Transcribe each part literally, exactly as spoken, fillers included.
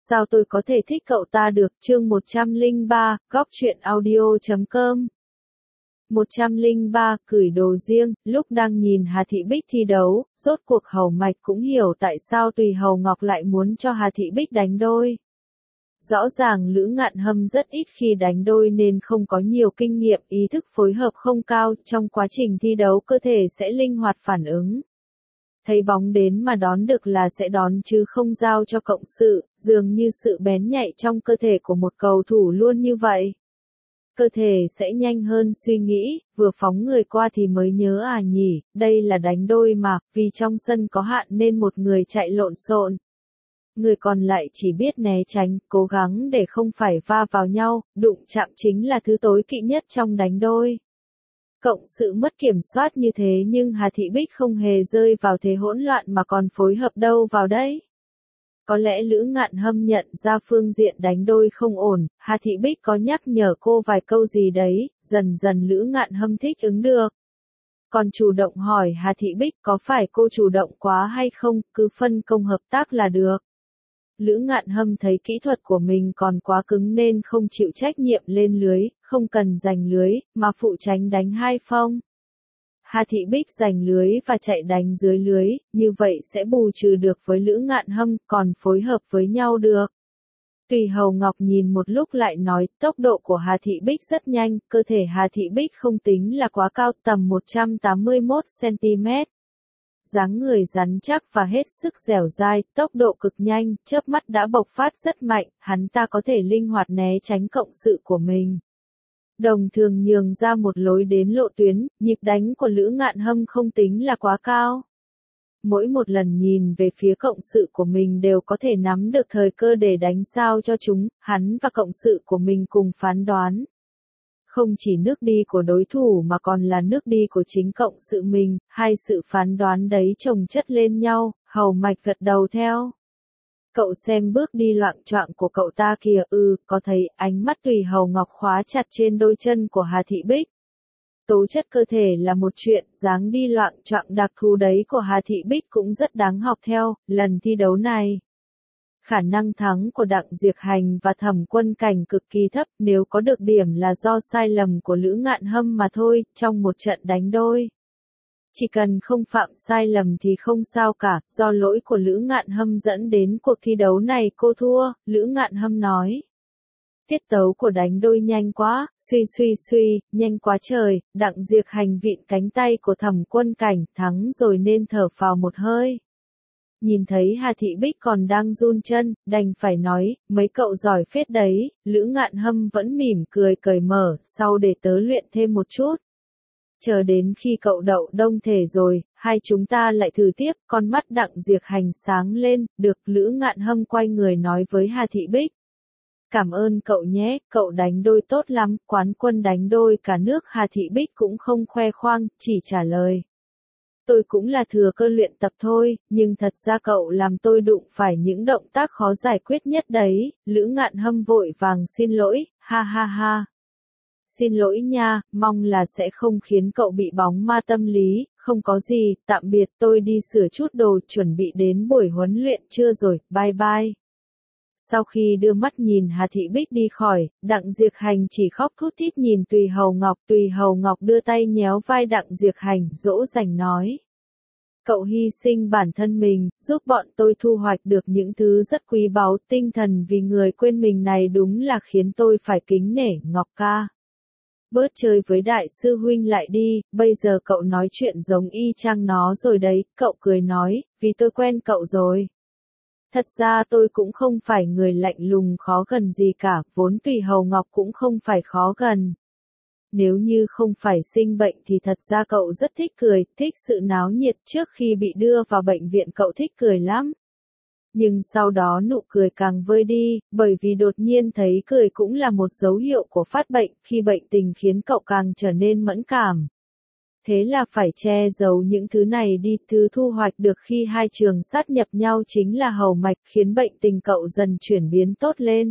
Sao tôi có thể thích cậu ta được? Chương một trăm lẻ ba, góc truyện audio chấm com. một trăm lẻ ba, gửi đồ riêng. Lúc đang nhìn Hà Thị Bích thi đấu, rốt cuộc Hầu Mạch cũng hiểu tại sao Tùy Hầu Ngọc lại muốn cho Hà Thị Bích đánh đôi. Rõ ràng Lữ Ngạn Hâm rất ít khi đánh đôi nên không có nhiều kinh nghiệm, ý thức phối hợp không cao, trong quá trình thi đấu cơ thể sẽ linh hoạt phản ứng. Thấy bóng đến mà đón được là sẽ đón chứ không giao cho cộng sự, dường như sự bén nhạy trong cơ thể của một cầu thủ luôn như vậy. Cơ thể sẽ nhanh hơn suy nghĩ, vừa phóng người qua thì mới nhớ à nhỉ, đây là đánh đôi mà, vì trong sân có hạn nên một người chạy lộn xộn. Người còn lại chỉ biết né tránh, cố gắng để không phải va vào nhau, đụng chạm chính là thứ tối kỵ nhất trong đánh đôi. Cộng sự mất kiểm soát như thế nhưng Hà Thị Bích không hề rơi vào thế hỗn loạn mà còn phối hợp đâu vào đấy. Có lẽ Lữ Ngạn Hâm nhận ra phương diện đánh đôi không ổn, Hà Thị Bích có nhắc nhở cô vài câu gì đấy, dần dần Lữ Ngạn Hâm thích ứng được. Còn chủ động hỏi Hà Thị Bích có phải cô chủ động quá hay không, cứ phân công hợp tác là được. Lữ Ngạn Hâm thấy kỹ thuật của mình còn quá cứng nên không chịu trách nhiệm lên lưới, không cần giành lưới, mà phụ tránh đánh hai phong. Hà Thị Bích giành lưới và chạy đánh dưới lưới, như vậy sẽ bù trừ được với Lữ Ngạn Hâm, còn phối hợp với nhau được. Tùy Hầu Ngọc nhìn một lúc lại nói, tốc độ của Hà Thị Bích rất nhanh, cơ thể Hà Thị Bích không tính là quá cao, tầm một trăm tám mươi mốt xăng-ti-mét. Dáng người rắn chắc và hết sức dẻo dai, tốc độ cực nhanh, chớp mắt đã bộc phát rất mạnh, hắn ta có thể linh hoạt né tránh cộng sự của mình. Đồng thường nhường ra một lối đến lộ tuyến, nhịp đánh của Lữ Ngạn Hâm không tính là quá cao. Mỗi một lần nhìn về phía cộng sự của mình đều có thể nắm được thời cơ để đánh sao cho chúng, hắn và cộng sự của mình cùng phán đoán. Không chỉ nước đi của đối thủ mà còn là nước đi của chính cộng sự mình, hai sự phán đoán đấy chồng chất lên nhau, Hầu Mạch gật đầu theo. Cậu xem bước đi loạng choạng của cậu ta kìa, ừ, có thấy ánh mắt Tùy Hầu Ngọc khóa chặt trên đôi chân của Hà Thị Bích. Tố chất cơ thể là một chuyện, dáng đi loạng choạng đặc thù đấy của Hà Thị Bích cũng rất đáng học theo, lần thi đấu này. Khả năng thắng của Đặng Diệc Hành và Thẩm Quân Cảnh cực kỳ thấp, nếu có được điểm là do sai lầm của Lữ Ngạn Hâm mà thôi, trong một trận đánh đôi. Chỉ cần không phạm sai lầm thì không sao cả, do lỗi của Lữ Ngạn Hâm dẫn đến cuộc thi đấu này cô thua, Lữ Ngạn Hâm nói. Tiết tấu của đánh đôi nhanh quá, suy suy suy, nhanh quá trời, Đặng Diệc Hành vịn cánh tay của Thẩm Quân Cảnh, thắng rồi nên thở phào một hơi. Nhìn thấy Hà Thị Bích còn đang run chân, đành phải nói, mấy cậu giỏi phết đấy, Lữ Ngạn Hâm vẫn mỉm cười cởi mở, sau để tớ luyện thêm một chút. Chờ đến khi cậu đậu đông thể rồi, hai chúng ta lại thử tiếp, con mắt Đặng Diệc Hành sáng lên, được, Lữ Ngạn Hâm quay người nói với Hà Thị Bích. Cảm ơn cậu nhé, cậu đánh đôi tốt lắm, quán quân đánh đôi cả nước. Hà Thị Bích cũng không khoe khoang, chỉ trả lời. Tôi cũng là thừa cơ luyện tập thôi, nhưng thật ra cậu làm tôi đụng phải những động tác khó giải quyết nhất đấy, Lữ Ngạn Hâm vội vàng xin lỗi, ha ha ha. Xin lỗi nha, mong là sẽ không khiến cậu bị bóng ma tâm lý, không có gì, tạm biệt, tôi đi sửa chút đồ, chuẩn bị đến buổi huấn luyện trưa rồi, bye bye. Sau khi đưa mắt nhìn Hà Thị Bích đi khỏi, Đặng Diệc Hành chỉ khóc thút thít nhìn Tùy Hầu Ngọc. Tùy Hầu Ngọc đưa tay nhéo vai Đặng Diệc Hành, dỗ dành nói. Cậu hy sinh bản thân mình, giúp bọn tôi thu hoạch được những thứ rất quý báu, tinh thần vì người quên mình này đúng là khiến tôi phải kính nể, Ngọc ca. Bớt chơi với đại sư huynh lại đi, bây giờ cậu nói chuyện giống y chang nó rồi đấy, cậu cười nói, vì tôi quen cậu rồi. Thật ra tôi cũng không phải người lạnh lùng khó gần gì cả, vốn Tùy Hầu Ngọc cũng không phải khó gần. Nếu như không phải sinh bệnh thì thật ra cậu rất thích cười, thích sự náo nhiệt, trước khi bị đưa vào bệnh viện cậu thích cười lắm. Nhưng sau đó nụ cười càng vơi đi, bởi vì đột nhiên thấy cười cũng là một dấu hiệu của phát bệnh, khi bệnh tình khiến cậu càng trở nên mẫn cảm. Thế là phải che giấu những thứ này đi, thứ thu hoạch được khi hai trường sát nhập nhau chính là Hầu Mạch, khiến bệnh tình cậu dần chuyển biến tốt lên.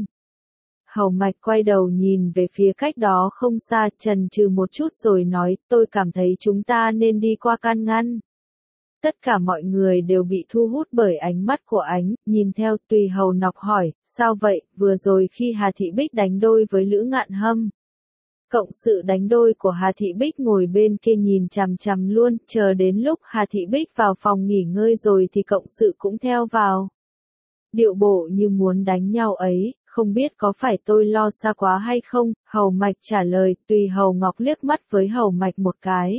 Hầu Mạch quay đầu nhìn về phía cách đó không xa, chần chừ một chút rồi nói, tôi cảm thấy chúng ta nên đi qua can ngăn. Tất cả mọi người đều bị thu hút bởi ánh mắt của ánh, nhìn theo. Tùy Hầu Ngọc hỏi, sao vậy, vừa rồi khi Hà Thị Bích đánh đôi với Lữ Ngạn Hâm. Cộng sự đánh đôi của Hà Thị Bích ngồi bên kia nhìn chằm chằm luôn, chờ đến lúc Hà Thị Bích vào phòng nghỉ ngơi rồi thì cộng sự cũng theo vào. Điệu bộ như muốn đánh nhau ấy, không biết có phải tôi lo xa quá hay không, Hầu Mạch trả lời. Tùy Hầu Ngọc liếc mắt với Hầu Mạch một cái.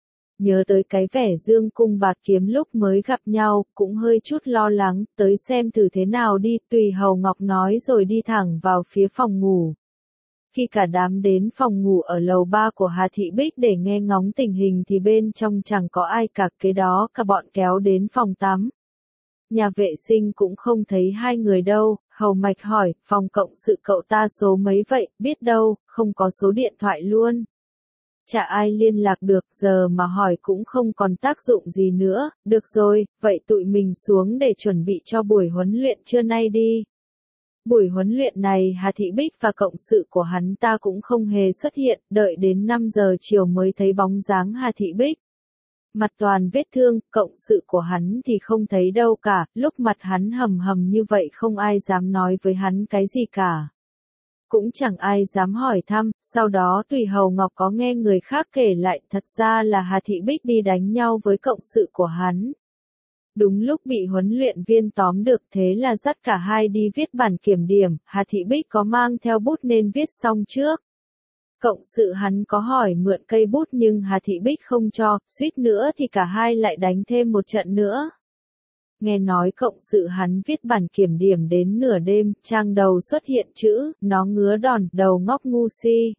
Nhớ tới cái vẻ dương cung bạt kiếm lúc mới gặp nhau, cũng hơi chút lo lắng, tới xem thử thế nào đi. Tùy Hầu Ngọc nói rồi đi thẳng vào phía phòng ngủ. Khi cả đám đến phòng ngủ ở lầu ba của Hà Thị Bích để nghe ngóng tình hình thì bên trong chẳng có ai cả, kế đó cả bọn kéo đến phòng tắm. Nhà vệ sinh cũng không thấy hai người đâu. Hầu Mạch hỏi, phòng cộng sự cậu ta số mấy vậy, biết đâu, không có số điện thoại luôn. Chả ai liên lạc được, giờ mà hỏi cũng không còn tác dụng gì nữa. Được rồi, vậy tụi mình xuống để chuẩn bị cho buổi huấn luyện trưa nay đi. Buổi huấn luyện này Hà Thị Bích và cộng sự của hắn ta cũng không hề xuất hiện, đợi đến năm giờ chiều mới thấy bóng dáng Hà Thị Bích. Mặt toàn vết thương, cộng sự của hắn thì không thấy đâu cả, lúc mặt hắn hầm hầm như vậy không ai dám nói với hắn cái gì cả. Cũng chẳng ai dám hỏi thăm. Sau đó Tùy Hầu Ngọc có nghe người khác kể lại, thật ra là Hà Thị Bích đi đánh nhau với cộng sự của hắn. Đúng lúc bị huấn luyện viên tóm được, thế là dắt cả hai đi viết bản kiểm điểm. Hà Thị Bích có mang theo bút nên viết xong trước. Cộng sự hắn có hỏi mượn cây bút nhưng Hà Thị Bích không cho, suýt nữa thì cả hai lại đánh thêm một trận nữa. Nghe nói cộng sự hắn viết bản kiểm điểm đến nửa đêm, trang đầu xuất hiện chữ, nó ngứa đòn, đầu ngốc ngu si.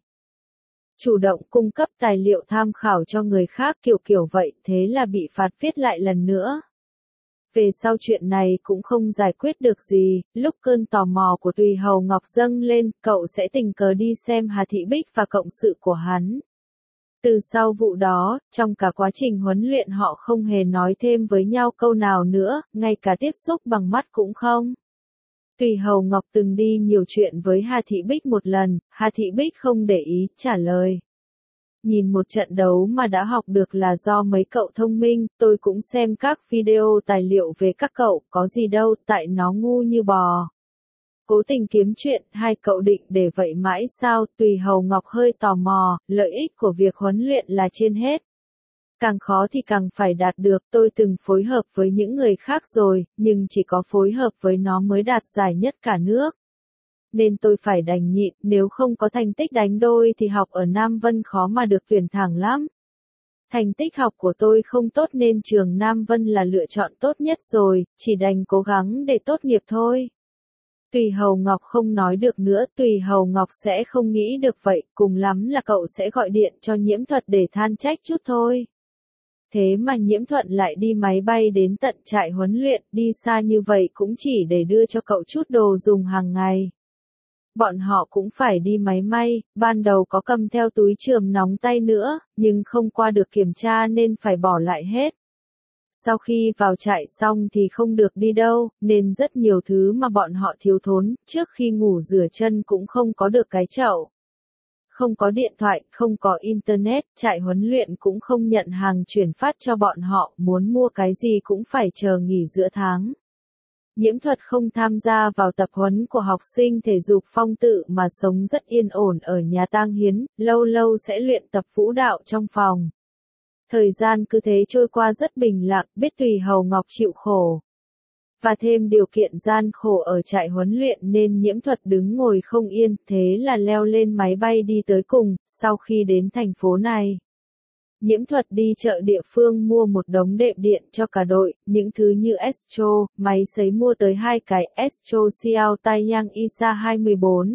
Chủ động cung cấp tài liệu tham khảo cho người khác kiểu kiểu vậy, thế là bị phạt viết lại lần nữa. Về sau chuyện này cũng không giải quyết được gì, lúc cơn tò mò của Tùy Hầu Ngọc dâng lên, cậu sẽ tình cờ đi xem Hà Thị Bích và cộng sự của hắn. Từ sau vụ đó, trong cả quá trình huấn luyện họ không hề nói thêm với nhau câu nào nữa, ngay cả tiếp xúc bằng mắt cũng không. Tùy Hầu Ngọc từng đi nhiều chuyện với Hà Thị Bích một lần, Hà Thị Bích không để ý, trả lời. Nhìn một trận đấu mà đã học được là do mấy cậu thông minh, tôi cũng xem các video tài liệu về các cậu, có gì đâu, tại nó ngu như bò. Cố tình kiếm chuyện, hai cậu định để vậy mãi sao? Tùy Hầu Ngọc hơi tò mò, lợi ích của việc huấn luyện là trên hết. Càng khó thì càng phải đạt được, tôi từng phối hợp với những người khác rồi, nhưng chỉ có phối hợp với nó mới đạt giải nhất cả nước. Nên tôi phải đành nhịn, nếu không có thành tích đánh đôi thì học ở Nam Vân khó mà được tuyển thẳng lắm. Thành tích học của tôi không tốt nên trường Nam Vân là lựa chọn tốt nhất rồi, chỉ đành cố gắng để tốt nghiệp thôi. Tùy Hầu Ngọc không nói được nữa, Tùy Hầu Ngọc sẽ không nghĩ được vậy, cùng lắm là cậu sẽ gọi điện cho Nhiễm Thuật để than trách chút thôi. Thế mà Nhiễm Thuận lại đi máy bay đến tận trại huấn luyện, đi xa như vậy cũng chỉ để đưa cho cậu chút đồ dùng hàng ngày. Bọn họ cũng phải đi máy may, ban đầu có cầm theo túi chườm nóng tay nữa, nhưng không qua được kiểm tra nên phải bỏ lại hết. Sau khi vào trại xong thì không được đi đâu, nên rất nhiều thứ mà bọn họ thiếu thốn, trước khi ngủ rửa chân cũng không có được cái chậu. Không có điện thoại, không có internet, trại huấn luyện cũng không nhận hàng chuyển phát cho bọn họ, muốn mua cái gì cũng phải chờ nghỉ giữa tháng. Nhiễm Thuật không tham gia vào tập huấn của học sinh thể dục phong tự mà sống rất yên ổn ở nhà tang hiến, lâu lâu sẽ luyện tập vũ đạo trong phòng. Thời gian cứ thế trôi qua rất bình lặng, biết Tùy Hầu Ngọc chịu khổ. Và thêm điều kiện gian khổ ở trại huấn luyện nên Nhiễm Thuật đứng ngồi không yên, thế là leo lên máy bay đi tới cùng. Sau khi đến thành phố này, Nhiễm Thuật đi chợ địa phương mua một đống đệm điện cho cả đội, những thứ như Estro, máy sấy mua tới hai cái, Estro Xiao Taiyang Isa hai mươi bốn.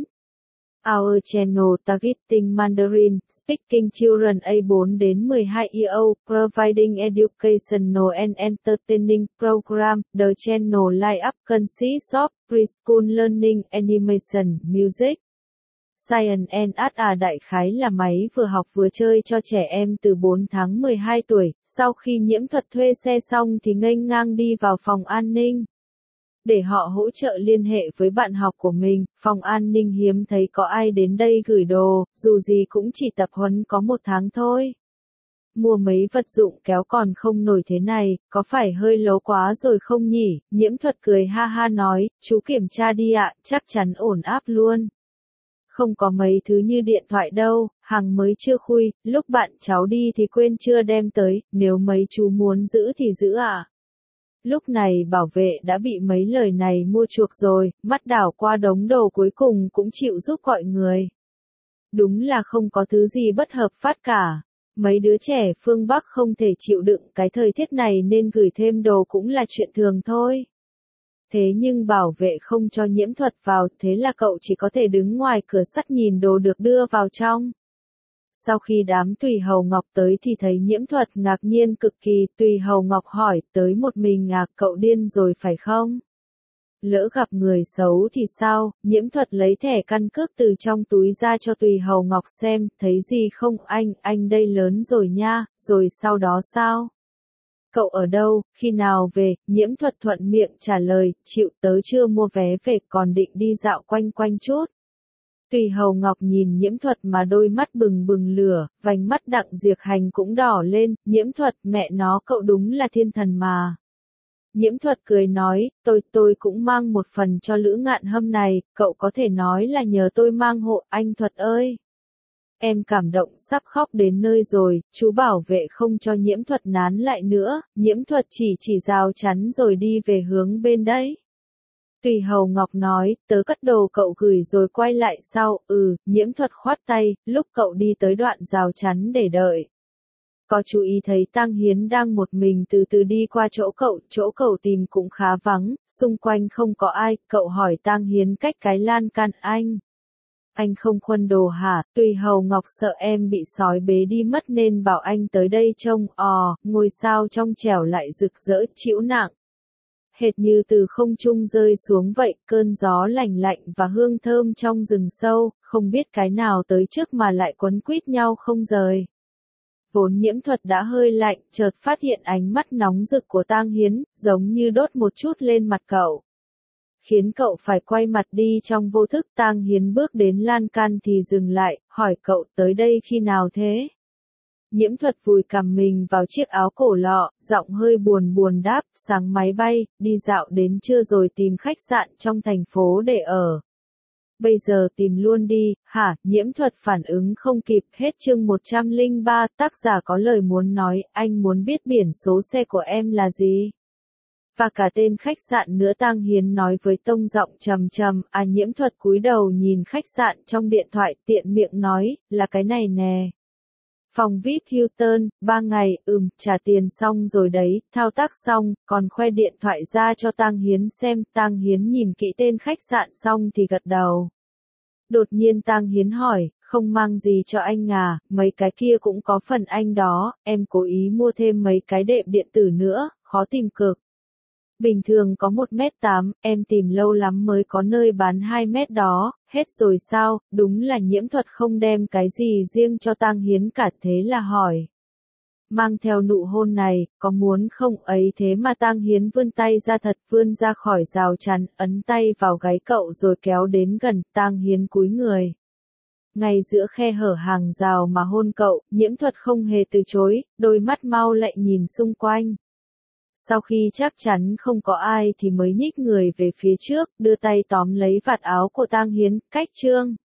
Our channel targeting Mandarin, speaking children A bốn đến mười hai year old, providing educational and entertaining program. The channel line up consists of preschool learning, animation, music, Science and Art. À đại khái là máy vừa học vừa chơi cho trẻ em từ bốn tháng mười hai tuổi. Sau khi Nhiễm Thuật thuê xe xong thì nghênh ngang đi vào phòng an ninh. Để họ hỗ trợ liên hệ với bạn học của mình, phòng an ninh hiếm thấy có ai đến đây gửi đồ, dù gì cũng chỉ tập huấn có một tháng thôi. mua mấy vật dụng kéo còn không nổi thế này, có phải hơi lố quá rồi không nhỉ? Nhiễm Thuật cười ha ha nói, chú kiểm tra đi ạ, chắc chắn ổn áp luôn. Không có mấy thứ như điện thoại đâu, hàng mới chưa khui, lúc bạn cháu đi thì quên chưa đem tới, nếu mấy chú muốn giữ thì giữ ạ. Lúc này bảo vệ đã bị mấy lời này mua chuộc rồi, mắt đảo qua đống đồ cuối cùng cũng chịu giúp gọi người. Đúng là không có thứ gì bất hợp pháp cả. Mấy đứa trẻ phương Bắc không thể chịu đựng cái thời tiết này nên gửi thêm đồ cũng là chuyện thường thôi. Thế nhưng bảo vệ không cho Nhiễm Thuật vào, thế là cậu chỉ có thể đứng ngoài cửa sắt nhìn đồ được đưa vào trong. Sau khi đám Tùy Hầu Ngọc tới thì thấy Nhiễm Thuật ngạc nhiên cực kỳ, Tùy Hầu Ngọc hỏi, tới một mình à, cậu điên rồi phải không? Lỡ gặp người xấu thì sao? Nhiễm Thuật lấy thẻ căn cước từ trong túi ra cho Tùy Hầu Ngọc xem, thấy gì không anh, anh đây lớn rồi nha, rồi sau đó sao? Cậu ở đâu, khi nào về? Nhiễm Thuật thuận miệng trả lời, chịu, tớ chưa mua vé về, còn định đi dạo quanh quanh chút. Tùy Hầu Ngọc nhìn Nhiễm Thuật mà đôi mắt bừng bừng lửa, vành mắt Đặng Diệc Hành cũng đỏ lên, Nhiễm Thuật, mẹ nó cậu đúng là thiên thần mà. Nhiễm Thuật cười nói, tôi tôi cũng mang một phần cho Lữ Ngạn Hâm này, cậu có thể nói là nhờ tôi mang hộ, anh Thuật ơi. Em cảm động sắp khóc đến nơi rồi, chú bảo vệ không cho Nhiễm Thuật nán lại nữa, Nhiễm Thuật chỉ chỉ rào chắn rồi đi về hướng bên đấy. Tùy Hầu Ngọc nói, tớ cất đồ cậu gửi rồi quay lại sau, ừ, Nhiễm Thuật khoát tay, lúc cậu đi tới đoạn rào chắn để đợi. Có chú ý thấy Tang Hiến đang một mình từ từ đi qua chỗ cậu, chỗ cậu tìm cũng khá vắng, xung quanh không có ai, cậu hỏi Tang Hiến cách cái lan can anh. Anh không khuân đồ hả? Tùy Hầu Ngọc sợ em bị sói bế đi mất nên bảo anh tới đây trông, ò, ngôi sao trong trẻo lại rực rỡ, chịu nặng. Hệt như từ không trung rơi xuống vậy, cơn gió lành lạnh và hương thơm trong rừng sâu, không biết cái nào tới trước mà lại quấn quýt nhau không rời. Vốn Nhiễm Thuật đã hơi lạnh, chợt phát hiện ánh mắt nóng rực của Tang Hiến, giống như đốt một chút lên mặt cậu. Khiến cậu phải quay mặt đi trong vô thức. Tang Hiến bước đến lan can thì dừng lại, hỏi cậu tới đây khi nào thế? Nhiễm Thuật vùi cằm mình vào chiếc áo cổ lọ, giọng hơi buồn buồn đáp, sáng máy bay, đi dạo đến trưa rồi tìm khách sạn trong thành phố để ở. Bây giờ tìm luôn đi, hả? Nhiễm Thuật phản ứng không kịp, hết chương một trăm lẻ ba, tác giả có lời muốn nói, anh muốn biết biển số xe của em là gì? Và cả tên khách sạn nữa. Tang Hiến nói với tông giọng trầm trầm, à Nhiễm Thuật cúi đầu nhìn khách sạn trong điện thoại, tiện miệng nói, là cái này nè. Phòng vi ai pi Hilton, ba ngày, ừm, trả tiền xong rồi đấy, thao tác xong, còn khoe điện thoại ra cho Tang Hiến xem, Tang Hiến nhìn kỹ tên khách sạn xong thì gật đầu. Đột nhiên Tang Hiến hỏi, không mang gì cho anh à, mấy cái kia cũng có phần anh đó, em cố ý mua thêm mấy cái đệm điện tử nữa, khó tìm cực. Bình thường có một mét tám, em tìm lâu lắm mới có nơi bán hai mét đó, hết rồi sao? Đúng là Nhiễm Thuật không đem cái gì riêng cho Tang Hiến cả, thế là hỏi. Mang theo nụ hôn này, có muốn không? Ấy thế mà Tang Hiến vươn tay ra thật, vươn ra khỏi rào chắn, ấn tay vào gáy cậu rồi kéo đến gần. Tang Hiến cúi người. Ngay giữa khe hở hàng rào mà hôn cậu, Nhiễm Thuật không hề từ chối, đôi mắt mau lạnh nhìn xung quanh. Sau khi chắc chắn không có ai thì mới nhích người về phía trước, đưa tay tóm lấy vạt áo của Tang Hiến, cách chương.